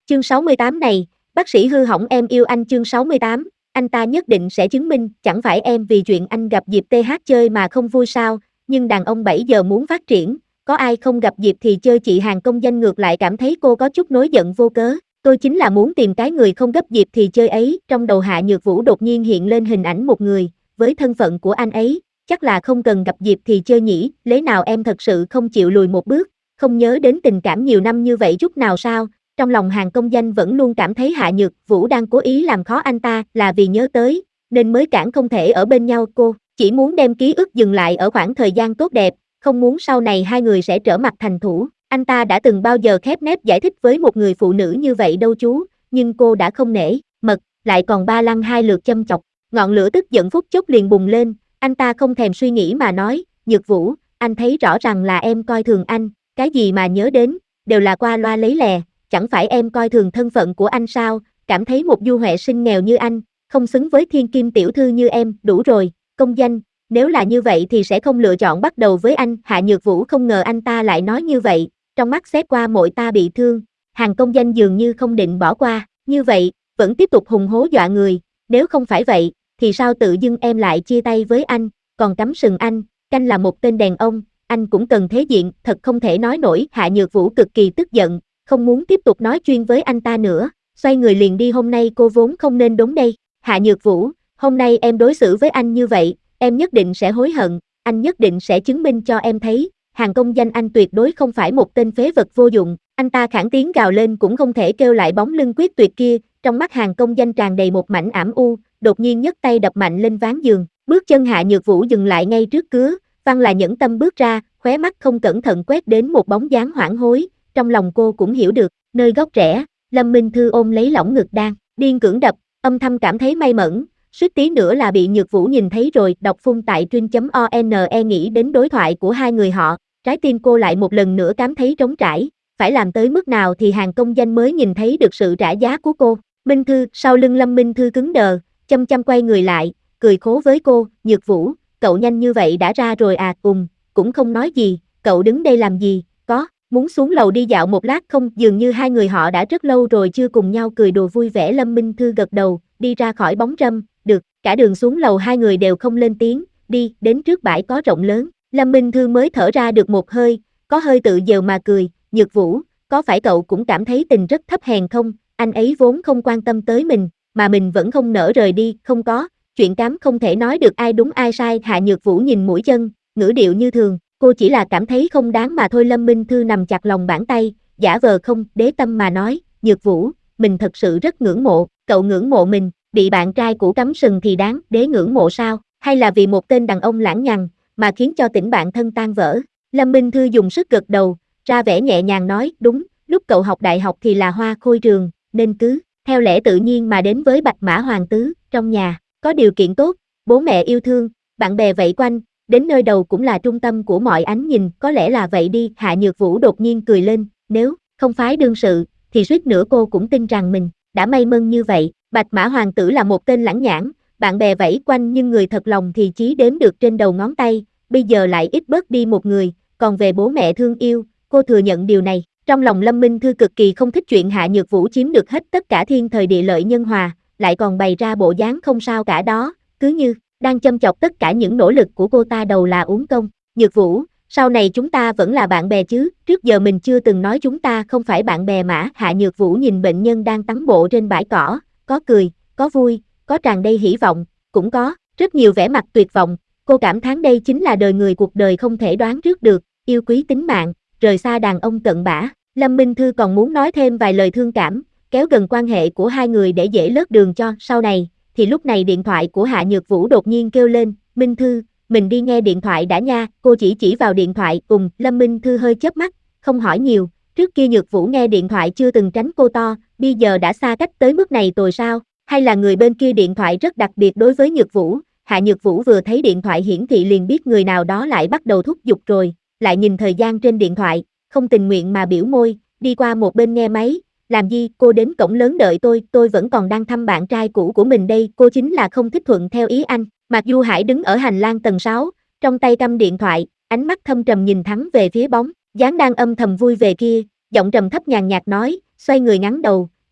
Chương 68 này, bác sĩ hư hỏng em yêu anh chương 68, anh ta nhất định sẽ chứng minh, chẳng phải em vì chuyện anh gặp Diệp TH chơi mà không vui sao, nhưng đàn ông 7 giờ muốn phát triển, có ai không gặp Diệp thì chơi chị hàng công danh ngược lại cảm thấy cô có chút nổi giận vô cớ, tôi chính là muốn tìm cái người không gấp Diệp thì chơi ấy, trong đầu Hạ Nhược Vũ đột nhiên hiện lên hình ảnh một người, với thân phận của anh ấy, chắc là không cần gặp Diệp thì chơi nhỉ, lẽ nào em thật sự không chịu lùi một bước, không nhớ đến tình cảm nhiều năm như vậy chút nào sao? Trong lòng hàng công danh vẫn luôn cảm thấy Hạ Nhược Vũ đang cố ý làm khó anh ta là vì nhớ tới, nên mới cản không thể ở bên nhau cô, chỉ muốn đem ký ức dừng lại ở khoảng thời gian tốt đẹp, không muốn sau này hai người sẽ trở mặt thành thủ. Anh ta đã từng bao giờ khép nép giải thích với một người phụ nữ như vậy đâu chú, nhưng cô đã không nể, mật, lại còn ba lăng hai lượt châm chọc, ngọn lửa tức giận phút chốc liền bùng lên, anh ta không thèm suy nghĩ mà nói, Nhược Vũ, anh thấy rõ rằng là em coi thường anh, cái gì mà nhớ đến, đều là qua loa lấy lè. Chẳng phải em coi thường thân phận của anh sao, cảm thấy một du huệ sinh nghèo như anh, không xứng với thiên kim tiểu thư như em, đủ rồi, công danh, nếu là như vậy thì sẽ không lựa chọn bắt đầu với anh, Hạ Nhược Vũ không ngờ anh ta lại nói như vậy, trong mắt xét qua mội ta bị thương, hàng công danh dường như không định bỏ qua, như vậy, vẫn tiếp tục hùng hố dọa người, nếu không phải vậy, thì sao tự dưng em lại chia tay với anh, còn cắm sừng anh, canh là một tên đàn ông, anh cũng cần thế diện, thật không thể nói nổi, Hạ Nhược Vũ cực kỳ tức giận, không muốn tiếp tục nói chuyện với anh ta nữa, xoay người liền đi hôm nay cô vốn không nên đến đây, Hạ Nhược Vũ, hôm nay em đối xử với anh như vậy, em nhất định sẽ hối hận, anh nhất định sẽ chứng minh cho em thấy, hàng công danh anh tuyệt đối không phải một tên phế vật vô dụng, anh ta khản tiếng gào lên cũng không thể kêu lại bóng lưng quyết tuyệt kia, trong mắt hàng công danh tràn đầy một mảnh ảm u, đột nhiên nhấc tay đập mạnh lên ván giường, bước chân Hạ Nhược Vũ dừng lại ngay trước cửa, Văn là Nhẫn Tâm bước ra, khóe mắt không cẩn thận quét đến một bóng dáng hoảng hối, trong lòng cô cũng hiểu được, nơi góc rẽ, Lâm Minh Thư ôm lấy lỏng ngực đang điên cưỡng đập, âm thầm cảm thấy may mắn, suýt tí nữa là bị Nhược Vũ nhìn thấy rồi, đọc phun tại truyện.one nghĩ đến đối thoại của hai người họ, trái tim cô lại một lần nữa cảm thấy trống trải, phải làm tới mức nào thì hàng công danh mới nhìn thấy được sự trả giá của cô. Minh Thư, sau lưng Lâm Minh Thư cứng đờ, chăm chăm quay người lại, cười khố với cô, Nhược Vũ, cậu nhanh như vậy đã ra rồi à, cũng không nói gì, cậu đứng đây làm gì, có, muốn xuống lầu đi dạo một lát không, dường như hai người họ đã rất lâu rồi chưa cùng nhau cười đùa vui vẻ. Lâm Minh Thư gật đầu, đi ra khỏi bóng râm, được, cả đường xuống lầu hai người đều không lên tiếng, đi, đến trước bãi có rộng lớn, Lâm Minh Thư mới thở ra được một hơi, có hơi tự dèo mà cười, Nhược Vũ, có phải cậu cũng cảm thấy tình rất thấp hèn không, anh ấy vốn không quan tâm tới mình, mà mình vẫn không nỡ rời đi, không có, chuyện cám không thể nói được ai đúng ai sai. Hạ Nhược Vũ nhìn mũi chân, ngữ điệu như thường, cô chỉ là cảm thấy không đáng mà thôi. Lâm Minh Thư nằm chặt lòng bàn tay, giả vờ không đế tâm mà nói, Nhược Vũ, mình thật sự rất ngưỡng mộ, cậu ngưỡng mộ mình, bị bạn trai cũ cắm sừng thì đáng đế ngưỡng mộ sao, hay là vì một tên đàn ông lãng nhằng, mà khiến cho tình bạn thân tan vỡ. Lâm Minh Thư dùng sức gật đầu, ra vẻ nhẹ nhàng nói, đúng, lúc cậu học đại học thì là hoa khôi trường, nên cứ, theo lẽ tự nhiên mà đến với Bạch Mã Hoàng Tứ, trong nhà, có điều kiện tốt, bố mẹ yêu thương, bạn bè vây quanh, đến nơi đầu cũng là trung tâm của mọi ánh nhìn, có lẽ là vậy đi. Hạ Nhược Vũ đột nhiên cười lên, nếu không phái đương sự, thì suýt nữa cô cũng tin rằng mình đã may mắn như vậy. Bạch Mã Hoàng Tử là một tên lãng nhãng, bạn bè vẫy quanh nhưng người thật lòng thì chí đếm được trên đầu ngón tay, bây giờ lại ít bớt đi một người, còn về bố mẹ thương yêu, cô thừa nhận điều này. Trong lòng Lâm Minh Thư cực kỳ không thích chuyện Hạ Nhược Vũ chiếm được hết tất cả thiên thời địa lợi nhân hòa, lại còn bày ra bộ dáng không sao cả đó, cứ như đang châm chọc tất cả những nỗ lực của cô ta đầu là uổng công. Nhược Vũ, sau này chúng ta vẫn là bạn bè chứ, trước giờ mình chưa từng nói chúng ta không phải bạn bè mà. Hạ Nhược Vũ nhìn bệnh nhân đang tắm bộ trên bãi cỏ, có cười, có vui, có tràn đầy hy vọng, cũng có rất nhiều vẻ mặt tuyệt vọng, cô cảm thán đây chính là đời người, cuộc đời không thể đoán trước được, yêu quý tính mạng, rời xa đàn ông cận bã. Lâm Minh Thư còn muốn nói thêm vài lời thương cảm, kéo gần quan hệ của hai người để dễ lót đường cho sau này, thì lúc này điện thoại của Hạ Nhược Vũ đột nhiên kêu lên, Minh Thư, mình đi nghe điện thoại đã nha, cô chỉ vào điện thoại. Lâm Minh Thư hơi chớp mắt, không hỏi nhiều, trước kia Nhược Vũ nghe điện thoại chưa từng tránh cô to, bây giờ đã xa cách tới mức này rồi sao, hay là người bên kia điện thoại rất đặc biệt đối với Nhược Vũ. Hạ Nhược Vũ vừa thấy điện thoại hiển thị liền biết người nào đó lại bắt đầu thúc giục rồi, lại nhìn thời gian trên điện thoại, không tình nguyện mà biểu môi, đi qua một bên nghe máy, làm gì, cô đến cổng lớn đợi tôi vẫn còn đang thăm bạn trai cũ của mình đây, cô chính là không thích thuận theo ý anh. Mạc Du Hải đứng ở hành lang tầng 6, trong tay căm điện thoại, ánh mắt thâm trầm nhìn thẳng về phía bóng dáng đang âm thầm vui về kia, giọng trầm thấp nhàn nhạt nói, xoay người ngắn đầu,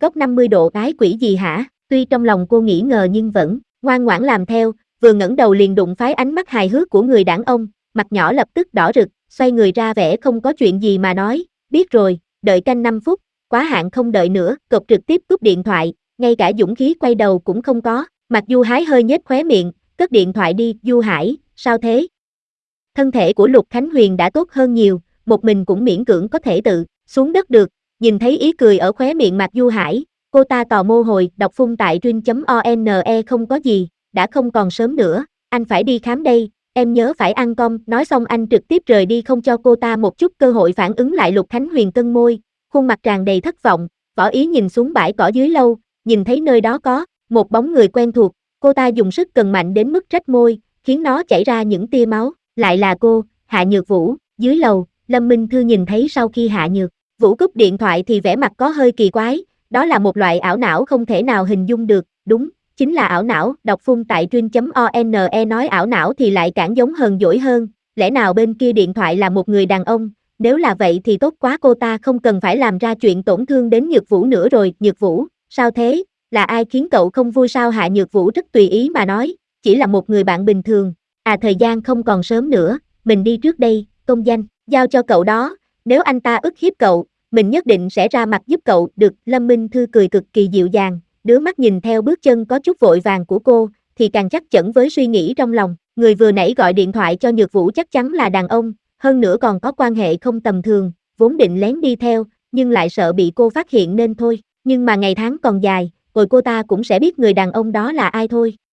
góc 50 độ ái quỷ gì hả? Tuy trong lòng cô nghĩ ngờ nhưng vẫn ngoan ngoãn làm theo, vừa ngẩng đầu liền đụng phải ánh mắt hài hước của người đàn ông, mặt nhỏ lập tức đỏ rực, xoay người ra vẻ không có chuyện gì mà nói, biết rồi, đợi canh 5 phút, quá hạn không đợi nữa, cộc trực tiếp cúp điện thoại, ngay cả dũng khí quay đầu cũng không có, Mặc Du Hái hơi nhếch khóe miệng, cất điện thoại đi, Du Hải, sao thế? Thân thể của Lục Khánh Huyền đã tốt hơn nhiều, một mình cũng miễn cưỡng có thể tự xuống đất được, nhìn thấy ý cười ở khóe miệng Mạc Du Hải, cô ta tò mò hồi đọc phun tại trin.one không có gì, đã không còn sớm nữa, anh phải đi khám đây, em nhớ phải ăn cơm, nói xong anh trực tiếp rời đi không cho cô ta một chút cơ hội phản ứng lại. Lục Khánh Huyền cân môi, khuôn mặt tràn đầy thất vọng, Võ Ý nhìn xuống bãi cỏ dưới lâu, nhìn thấy nơi đó có một bóng người quen thuộc, cô ta dùng sức cần mạnh đến mức rách môi, khiến nó chảy ra những tia máu, lại là cô, Hạ Nhược Vũ, dưới lầu, Lâm Minh Thư nhìn thấy sau khi Hạ Nhược Vũ cúp điện thoại thì vẻ mặt có hơi kỳ quái, đó là một loại ảo não không thể nào hình dung được, đúng, chính là ảo não, đọc phun tại trin.one nói ảo não thì lại càng giống hờn dỗi hơn, lẽ nào bên kia điện thoại là một người đàn ông, nếu là vậy thì tốt quá, cô ta không cần phải làm ra chuyện tổn thương đến Nhược Vũ nữa rồi. Nhược Vũ, sao thế, là ai khiến cậu không vui sao? Hạ Nhược Vũ rất tùy ý mà nói, chỉ là một người bạn bình thường, thời gian không còn sớm nữa, mình đi trước đây, công danh, giao cho cậu đó, nếu anh ta ức hiếp cậu, mình nhất định sẽ ra mặt giúp cậu, được. Lâm Minh Thư cười cực kỳ dịu dàng, đứa mắt nhìn theo bước chân có chút vội vàng của cô, thì càng chắc chắn với suy nghĩ trong lòng, người vừa nãy gọi điện thoại cho Nhược Vũ chắc chắn là đàn ông, hơn nữa còn có quan hệ không tầm thường, vốn định lén đi theo, nhưng lại sợ bị cô phát hiện nên thôi, nhưng mà ngày tháng còn dài, rồi cô ta cũng sẽ biết người đàn ông đó là ai thôi.